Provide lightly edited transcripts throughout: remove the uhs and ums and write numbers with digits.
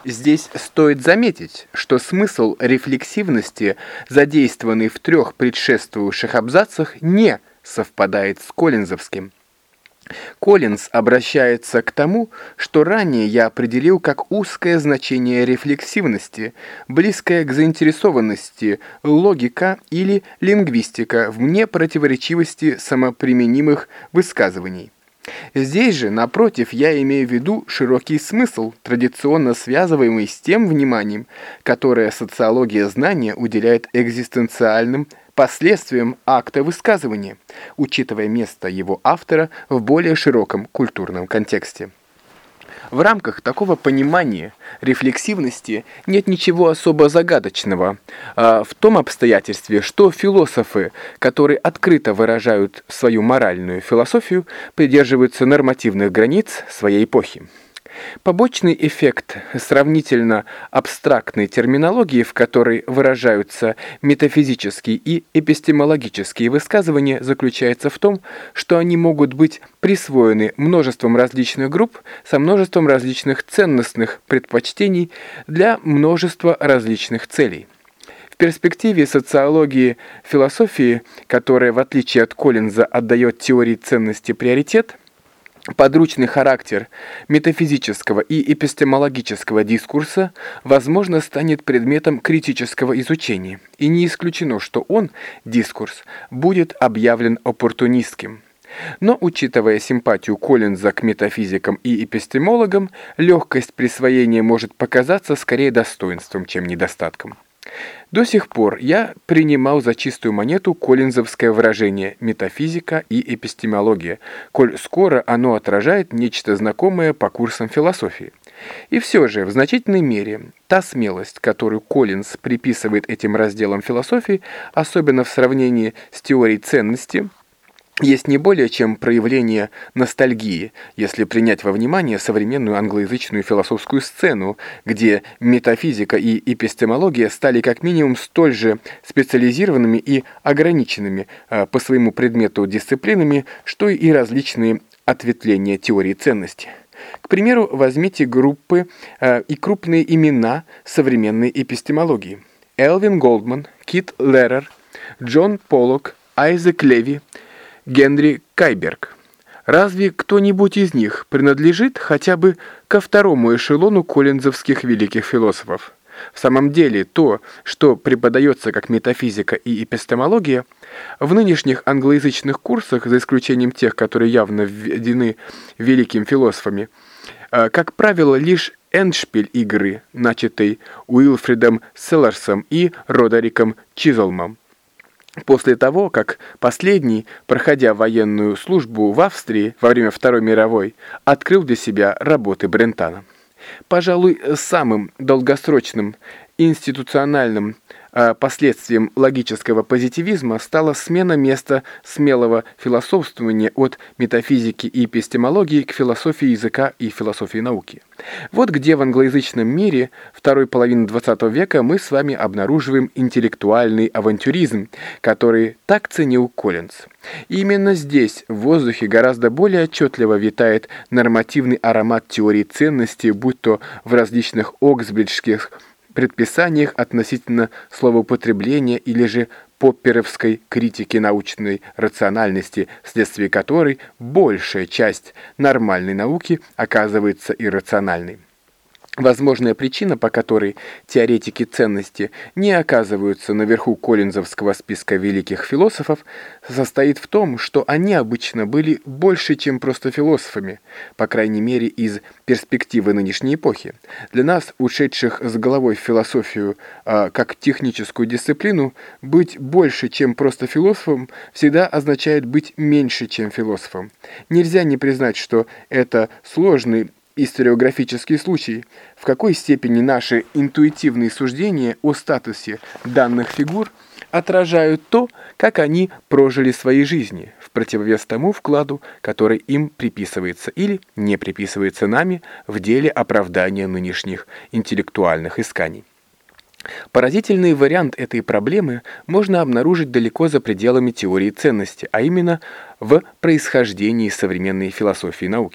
Здесь стоит заметить, что смысл рефлексивности, задействованный в трех предшествующих абзацах, не совпадает с коллинзовским. Коллинз обращается к тому, что ранее я определил как узкое значение рефлексивности, близкое к заинтересованности, логика или лингвистика в непротиворечивости самоприменимых высказываний. Здесь же, напротив, я имею в виду широкий смысл, традиционно связываемый с тем вниманием, которое социология знания уделяет экзистенциальным последствиям акта высказывания, учитывая место его автора в более широком культурном контексте. В рамках такого понимания рефлексивности нет ничего особо загадочного в том обстоятельстве, что философы, которые открыто выражают свою моральную философию, придерживаются нормативных границ своей эпохи. Побочный эффект сравнительно абстрактной терминологии, в которой выражаются метафизические и эпистемологические высказывания, заключается в том, что они могут быть присвоены множеством различных групп со множеством различных ценностных предпочтений для множества различных целей. В перспективе социологии философии, которая, в отличие от Коллинза, отдает теории ценности приоритет, подручный характер метафизического и эпистемологического дискурса, возможно, станет предметом критического изучения, и не исключено, что он, дискурс, будет объявлен оппортунистским. Но, учитывая симпатию Коллинза к метафизикам и эпистемологам, легкость присвоения может показаться скорее достоинством, чем недостатком. До сих пор я принимал за чистую монету коллинзовское выражение «метафизика и эпистемология», коль скоро оно отражает нечто знакомое по курсам философии. И все же, в значительной мере, та смелость, которую Коллинз приписывает этим разделам философии, особенно в сравнении с теорией ценности, есть не более чем проявление ностальгии, если принять во внимание современную англоязычную философскую сцену, где метафизика и эпистемология стали как минимум столь же специализированными и ограниченными по своему предмету дисциплинами, что и различные ответвления теории ценности. К примеру, возьмите группы и крупные имена современной эпистемологии: Элвин Голдман, Кит Лерер, Джон Поллок, Айзек Леви, Генри Кайберг. Разве кто-нибудь из них принадлежит хотя бы ко второму эшелону коллинзовских великих философов? В самом деле, то, что преподается как метафизика и эпистемология, в нынешних англоязычных курсах, за исключением тех, которые явно введены великими философами, как правило, лишь эндшпиль игры, начатой Уилфридом Селларсом и Родериком Чизолмом. После того, как последний, проходя военную службу в Австрии во время Второй мировой, открыл для себя работы Брентана. Пожалуй, самым долгосрочным институциональным последствием логического позитивизма стала смена места смелого философствования от метафизики и эпистемологии к философии языка и философии науки. Вот где в англоязычном мире второй половины XX века мы с вами обнаруживаем интеллектуальный авантюризм, который так ценил Коллинз. И именно здесь в воздухе гораздо более отчетливо витает нормативный аромат теории ценности, будь то в различных оксбриджских предписаниях относительно словоупотребления или же попперовской критики научной рациональности, вследствие которой большая часть нормальной науки оказывается иррациональной. Возможная причина, по которой теоретики ценности не оказываются наверху коллинзовского списка великих философов, состоит в том, что они обычно были больше, чем просто философами, по крайней мере из перспективы нынешней эпохи. Для нас, ушедших с головой в философию как техническую дисциплину, быть больше, чем просто философом, всегда означает быть меньше, чем философом. Нельзя не признать, что это сложный историографический случай, в какой степени наши интуитивные суждения о статусе данных фигур отражают то, как они прожили свои жизни, в противовес тому вкладу, который им приписывается или не приписывается нами в деле оправдания нынешних интеллектуальных исканий. Поразительный вариант этой проблемы можно обнаружить далеко за пределами теории ценности, а именно в происхождении современной философии науки.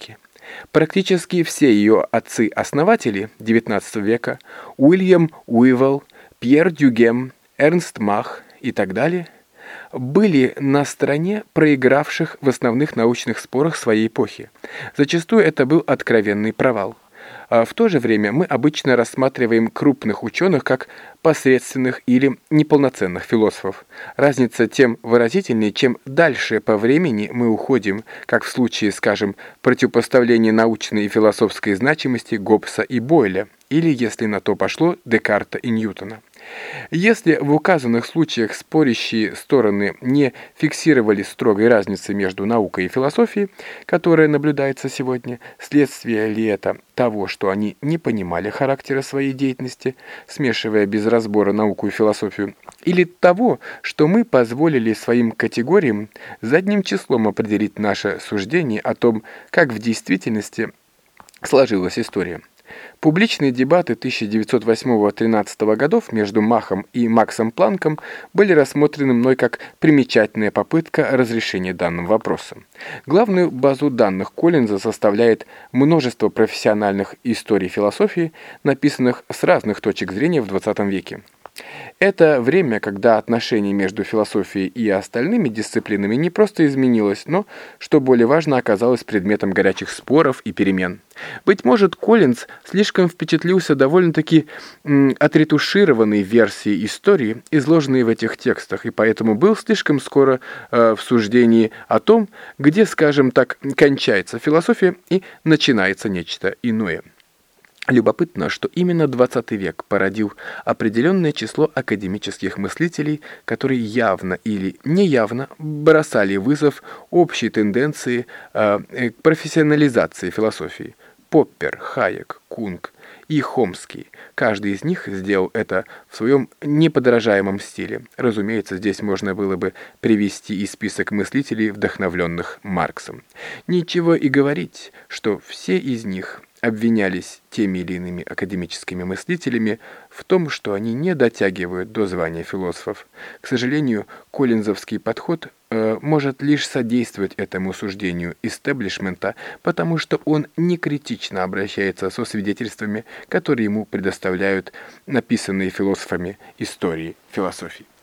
Практически все ее отцы-основатели XIX века, Уильям Уивелл, Пьер Дюгем, Эрнст Мах и так далее, были на стороне проигравших в основных научных спорах своей эпохи. Зачастую это был откровенный провал. А в то же время мы обычно рассматриваем крупных ученых как посредственных или неполноценных философов. Разница тем выразительнее, чем дальше по времени мы уходим, как в случае, скажем, противопоставления научной и философской значимости Гоббса и Бойля, или, если на то пошло, Декарта и Ньютона. Если в указанных случаях спорящие стороны не фиксировали строгой разницы между наукой и философией, которая наблюдается сегодня, следствие ли это того, что они не понимали характера своей деятельности, смешивая без разбора науку и философию, или того, что мы позволили своим категориям задним числом определить наше суждение о том, как в действительности сложилась история. Публичные дебаты 1908-13 годов между Махом и Максом Планком были рассмотрены мной как примечательная попытка разрешения данного вопроса. Главную базу данных Коллинза составляет множество профессиональных историй философии, написанных с разных точек зрения в XX веке. Это время, когда отношение между философией и остальными дисциплинами не просто изменилось, но, что более важно, оказалось предметом горячих споров и перемен. Быть может, Коллинз слишком впечатлился довольно-таки отретушированной версией истории, изложенной в этих текстах, и поэтому был слишком скоро в суждении о том, где, скажем так, кончается философия и начинается нечто иное. Любопытно, что именно XX век породил определенное число академических мыслителей, которые явно или неявно бросали вызов общей тенденции к профессионализации философии. Поппер, Хайек, Кунг и Хомский. Каждый из них сделал это в своем неподражаемом стиле. Разумеется, здесь можно было бы привести и список мыслителей, вдохновленных Марксом. Ничего и говорить, что все из них обвинялись теми или иными академическими мыслителями в том, что они не дотягивают до звания философов. К сожалению, коллинзовский подход может лишь содействовать этому суждению истеблишмента, потому что он не критично обращается со свидетельствами, которые ему предоставляют написанные философами истории философии.